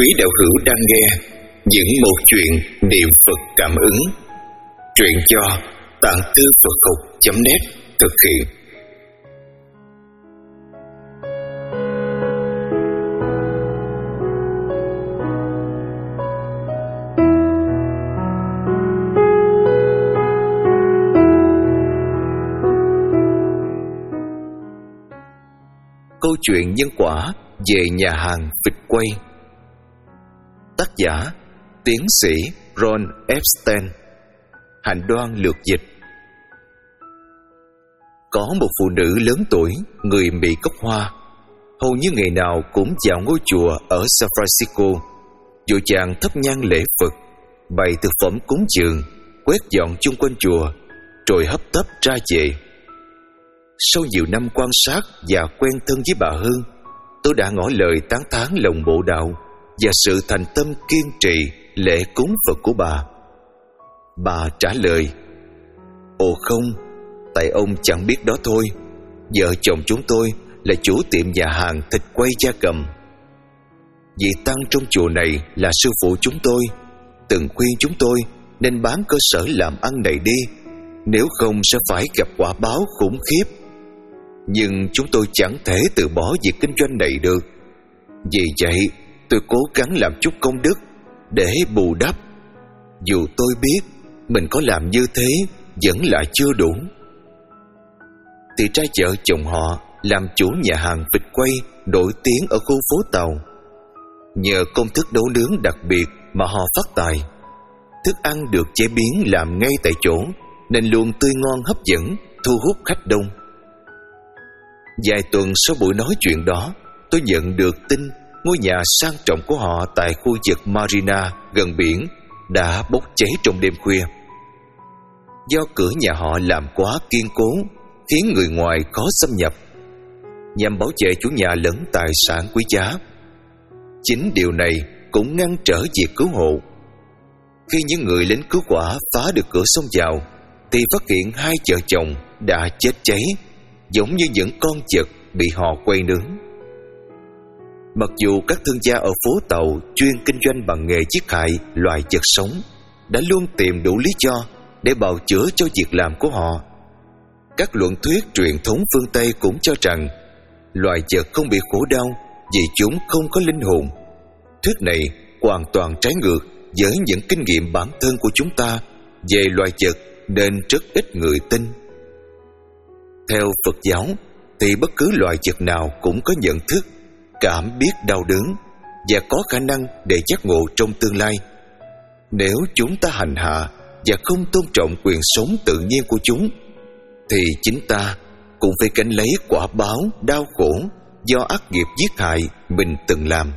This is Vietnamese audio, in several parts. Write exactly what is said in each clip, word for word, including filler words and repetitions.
quý đạo hữu đang nghe những một chuyện niệm Phật cảm ứng. Truyện do Tạng Thư Phật Học chấm net thực hiện. Câu chuyện nhân quả về nhà hàng vịt quay. Tác giả tiến sĩ Ron Epstein. Hạnh Đoan lược dịch. Có một phụ nữ lớn tuổi, người Mỹ gốc Hoa, hầu như ngày nào cũng vào ngôi chùa ở San Francisco, vội vàng thắp nhang lễ Phật, bày thực phẩm cúng dường, quét dọn chung quanh chùa, rồi hấp tấp ra về. Sau nhiều năm quan sát và quen thân với bà Hương, tôi đã ngỏ lời tán thán lòng bộ đạo và sự thành tâm kiên trì lễ cúng Phật của bà. Bà trả lời: Ồ không, tại ông chẳng biết đó thôi. Vợ chồng chúng tôi là chủ tiệm nhà hàng thịt quay gia cầm. Vị tăng trong chùa này là sư phụ chúng tôi, từng khuyên chúng tôi nên bán cơ sở làm ăn này đi, nếu không sẽ phải gặp quả báo khủng khiếp. Nhưng chúng tôi chẳng thể từ bỏ việc kinh doanh này được. Vì vậy tôi cố gắng làm chút công đức để bù đắp. Dù tôi biết mình có làm như thế vẫn là chưa đủ. Thì trai vợ chồng họ làm chủ nhà hàng vịt quay nổi tiếng ở khu phố Tàu. Nhờ công thức nấu nướng đặc biệt mà họ phát tài. Thức ăn được chế biến làm ngay tại chỗ nên luôn tươi ngon hấp dẫn, thu hút khách đông. Vài tuần sau buổi nói chuyện đó, tôi nhận được tin ngôi nhà sang trọng của họ tại khu vực Marina gần biển đã bốc cháy trong đêm khuya. Do cửa nhà họ làm quá kiên cố, khiến người ngoài khó xâm nhập, nhằm bảo vệ chủ nhà lẫn tài sản quý giá. Chính điều này cũng ngăn trở việc cứu hộ. Khi những người lính cứu hỏa phá được cửa xông vào, thì phát hiện hai vợ chồng đã chết cháy, giống như những con vật bị họ quay nướng. Mặc dù các thương gia ở phố Tàu chuyên kinh doanh bằng nghề giết hại loài vật sống, đã luôn tìm đủ lý do để bào chữa cho việc làm của họ. Các luận thuyết truyền thống phương Tây cũng cho rằng loài vật không bị khổ đau vì chúng không có linh hồn. Thuyết này hoàn toàn trái ngược với những kinh nghiệm bản thân của chúng ta về loài vật, nên rất ít người tin. Theo Phật giáo thì bất cứ loài vật nào cũng có nhận thức, cảm biết đau đớn và có khả năng để giác ngộ trong tương lai. Nếu chúng ta hành hạ và không tôn trọng quyền sống tự nhiên của chúng, thì chính ta cũng phải gánh lấy quả báo đau khổ do ác nghiệp giết hại mình từng làm.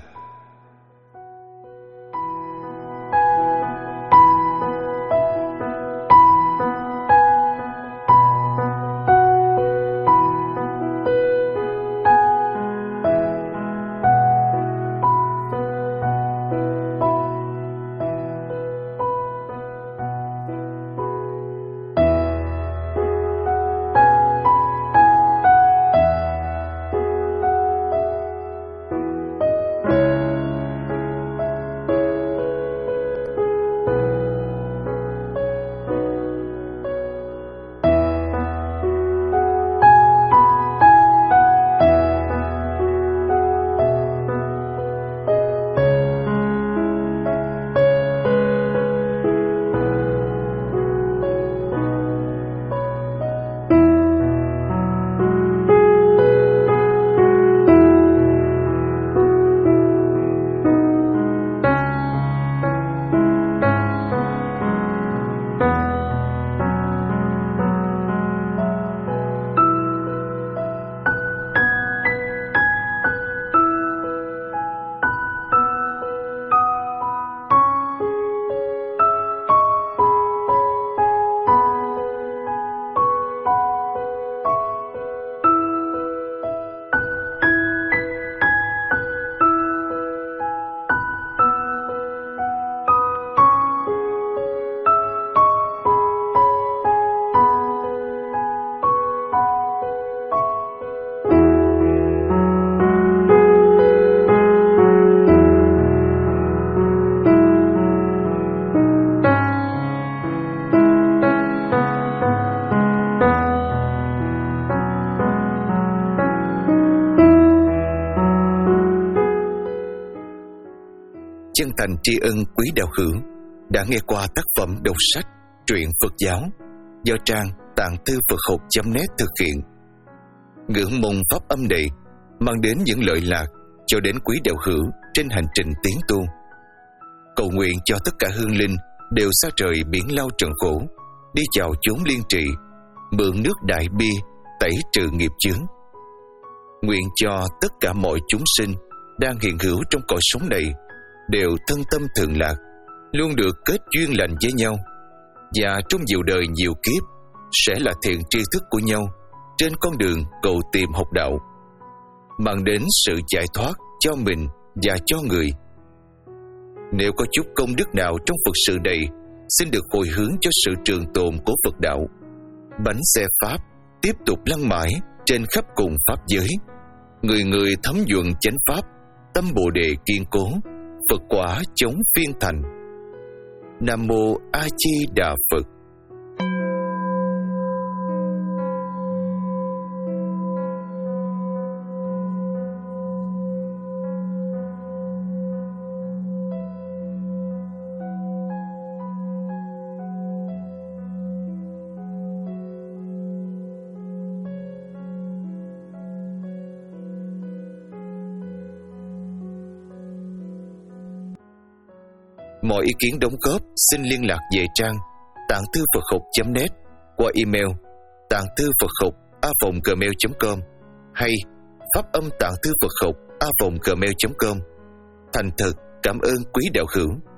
chân thành tri ân quý đạo hữu đã nghe qua tác phẩm đọc sách truyện Phật giáo do trang tạng thư Phật học chấm net thực hiện. Ngưỡng mong pháp âm này mang đến những lợi lạc cho đến quý đạo hữu trên hành trình tiến tu. Cầu nguyện cho tất cả hương linh đều xa rời biển lao trần khổ, đi vào chốn liên trị, mượn nước đại bi tẩy trừ nghiệp chướng. Nguyện cho tất cả mọi chúng sinh đang hiện hữu trong cõi sống này đều thân tâm thường lạc, luôn được kết duyên lành với nhau, và trong nhiều đời nhiều kiếp sẽ là thiện tri thức của nhau trên con đường cầu tìm học đạo, mang đến sự giải thoát cho mình và cho người. Nếu có chút công đức nào trong Phật sự này, xin được hồi hướng cho sự trường tồn của Phật đạo. Bánh xe Pháp tiếp tục lăn mãi trên khắp cùng Pháp giới, người người thấm nhuận chánh Pháp, tâm Bồ Đề kiên cố, Phật quả chống phiên thành. Nam Mô A Di Đà Phật. Mọi ý kiến đóng góp xin liên lạc về trang tạng thư Phật học chấm net qua email tạng thư Phật học a vòng gmail chấm com hay pháp âm tạng thư Phật học a vòng gmail chấm com. Thành thật cảm ơn quý đạo hữu.